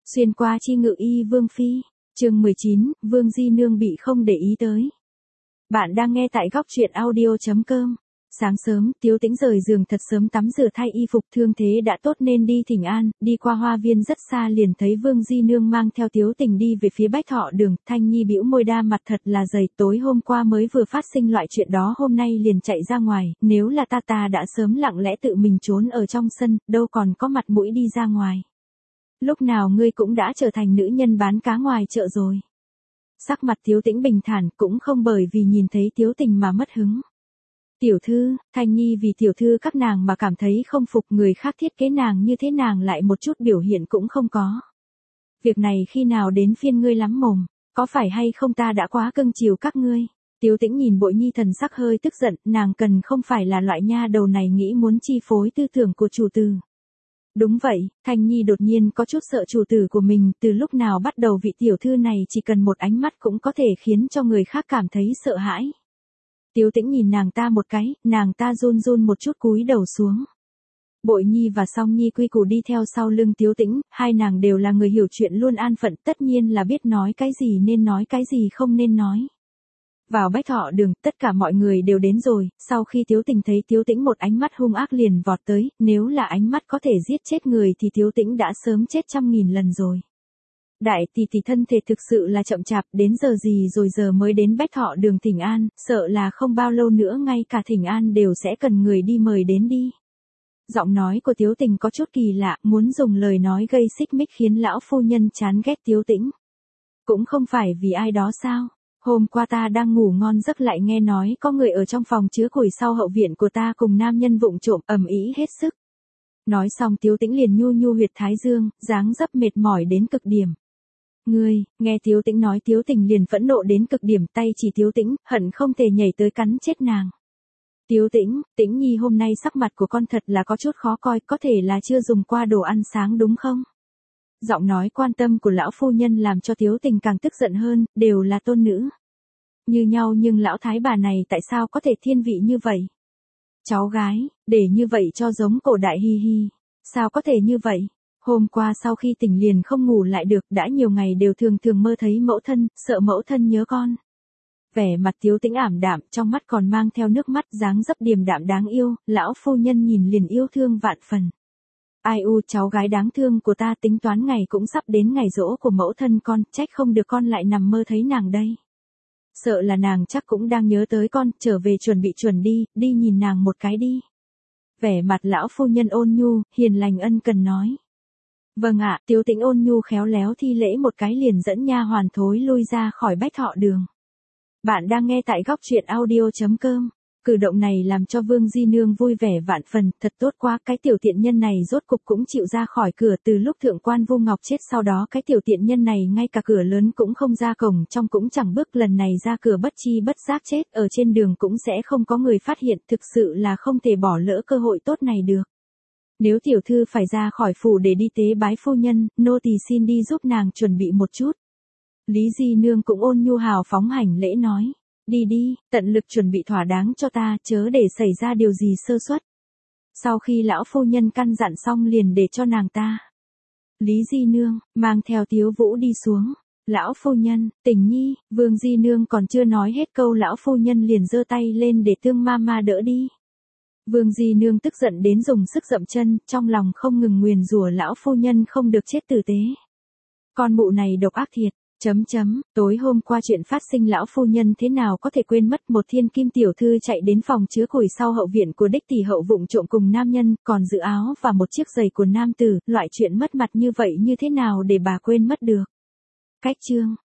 Xuyên qua chi ngự y vương phi, chương 19, Vương Di Nương bị không để ý tới. Bạn đang nghe tại góc truyện audio.com. Sáng sớm, Tiếu Tĩnh rời giường thật sớm tắm rửa thay y phục, thương thế đã tốt nên đi thỉnh an, đi qua hoa viên rất xa liền thấy Vương Di Nương mang theo Tiếu Tình đi về phía Bách Thọ Đường. Thanh Nhi bĩu môi, đa mặt thật là dày, tối hôm qua mới vừa phát sinh loại chuyện đó, hôm nay liền chạy ra ngoài, nếu là ta đã sớm lặng lẽ tự mình trốn ở trong sân, đâu còn có mặt mũi đi ra ngoài. Lúc nào ngươi cũng đã trở thành nữ nhân bán cá ngoài chợ rồi. Sắc mặt Tiếu Tĩnh bình thản, cũng không bởi vì nhìn thấy Tiếu Tình mà mất hứng. Tiểu thư, Thanh Nhi vì tiểu thư các nàng mà cảm thấy không phục, người khác thiết kế nàng như thế nàng lại một chút biểu hiện cũng không có. Việc này khi nào đến phiên ngươi lắm mồm, có phải hay không ta đã quá cưng chiều các ngươi? Tiếu Tĩnh nhìn Bội Nhi thần sắc hơi tức giận, nàng cần không phải là loại nha đầu này nghĩ muốn chi phối tư tưởng của chủ tử. Đúng vậy, Thanh Nhi đột nhiên có chút sợ chủ tử của mình, từ lúc nào bắt đầu vị tiểu thư này chỉ cần một ánh mắt cũng có thể khiến cho người khác cảm thấy sợ hãi. Tiếu Tĩnh nhìn nàng ta một cái, nàng ta run run một chút cúi đầu xuống. Bội Nhi và Song Nhi quy củ đi theo sau lưng Tiếu Tĩnh, hai nàng đều là người hiểu chuyện luôn an phận, tất nhiên là biết nói cái gì nên nói, cái gì không nên nói. Vào Bách Thọ Đường, tất cả mọi người đều đến rồi, sau khi Tiếu Tình thấy Tiếu Tĩnh một ánh mắt hung ác liền vọt tới, nếu là ánh mắt có thể giết chết người thì Tiếu Tĩnh đã sớm chết 100.000 lần rồi. Đại tỷ tỷ thân thể thực sự là chậm chạp, đến giờ gì rồi giờ mới đến Bách Thọ Đường thỉnh an, sợ là không bao lâu nữa ngay cả thỉnh an đều sẽ cần người đi mời đến đi. Giọng nói của Tiếu Tình có chút kỳ lạ, muốn dùng lời nói gây xích mích khiến lão phu nhân chán ghét Tiếu Tĩnh. Cũng không phải vì ai đó sao? Hôm qua ta đang ngủ ngon giấc lại nghe nói có người ở trong phòng chứa củi sau hậu viện của ta cùng nam nhân vụng trộm, ầm ĩ hết sức. Nói xong Tiếu Tĩnh liền nhu nhu huyệt thái dương, dáng dấp mệt mỏi đến cực điểm. Ngươi, nghe Tiếu Tĩnh nói Tiếu Tình liền phẫn nộ đến cực điểm, tay chỉ Tiếu Tĩnh, hận không thể nhảy tới cắn chết nàng. Tiếu Tĩnh, Tĩnh Nhi hôm nay sắc mặt của con thật là có chút khó coi, có thể là chưa dùng qua đồ ăn sáng đúng không? Giọng nói quan tâm của lão phu nhân làm cho Tiếu Tình càng tức giận hơn, đều là tôn nữ. Như nhau nhưng lão thái bà này tại sao có thể thiên vị như vậy? Cháu gái, để như vậy cho giống cổ đại hi hi. Sao có thể như vậy? Hôm qua sau khi tỉnh liền không ngủ lại được, đã nhiều ngày đều thường mơ thấy mẫu thân, sợ mẫu thân nhớ con. Vẻ mặt Tiếu Tĩnh ảm đạm, trong mắt còn mang theo nước mắt, dáng dấp điềm đạm đáng yêu, lão phu nhân nhìn liền yêu thương vạn phần. Ai u, cháu gái đáng thương của ta, tính toán ngày cũng sắp đến ngày giỗ của mẫu thân con, trách không được con lại nằm mơ thấy nàng đây. Sợ là nàng chắc cũng đang nhớ tới con, trở về chuẩn đi, đi nhìn nàng một cái đi. Vẻ mặt lão phu nhân ôn nhu, hiền lành ân cần nói. Vâng ạ, Tiếu Tĩnh ôn nhu khéo léo thi lễ một cái liền dẫn nha hoàn thối lui ra khỏi Bách Thọ Đường. Bạn đang nghe tại góc truyện audio.com. Cử động này làm cho Vương Di Nương vui vẻ vạn phần, thật tốt quá, cái tiểu tiện nhân này rốt cục cũng chịu ra khỏi cửa, từ lúc thượng quan Vu Ngọc chết sau đó cái tiểu tiện nhân này ngay cả cửa lớn cũng không ra, cổng trong cũng chẳng bước, lần này ra cửa bất chi bất giác chết, ở trên đường cũng sẽ không có người phát hiện, thực sự là không thể bỏ lỡ cơ hội tốt này được. Nếu tiểu thư phải ra khỏi phủ để đi tế bái phu nhân, nô tỳ xin đi giúp nàng chuẩn bị một chút. Lý Di Nương cũng ôn nhu hào phóng hành lễ nói. Đi, tận lực chuẩn bị thỏa đáng cho ta, chớ để xảy ra điều gì sơ suất. Sau khi lão phu nhân căn dặn xong liền để cho nàng ta. Lý Di Nương, mang theo Tiếu Vũ đi xuống. Lão phu nhân, Tình Nhi, Vương Di Nương còn chưa nói hết câu lão phu nhân liền giơ tay lên để Tương Mama đỡ đi. Vương Di Nương tức giận đến dùng sức dậm chân, trong lòng không ngừng nguyền rủa lão phu nhân không được chết tử tế. Con mụ này độc ác thiệt. Tối hôm qua chuyện phát sinh lão phu nhân thế nào có thể quên mất, một thiên kim tiểu thư chạy đến phòng chứa củi sau hậu viện của đích tỷ hậu vụng trộm cùng nam nhân, còn giữ áo và một chiếc giày của nam tử, loại chuyện mất mặt như vậy như thế nào để bà quên mất được. Cách chương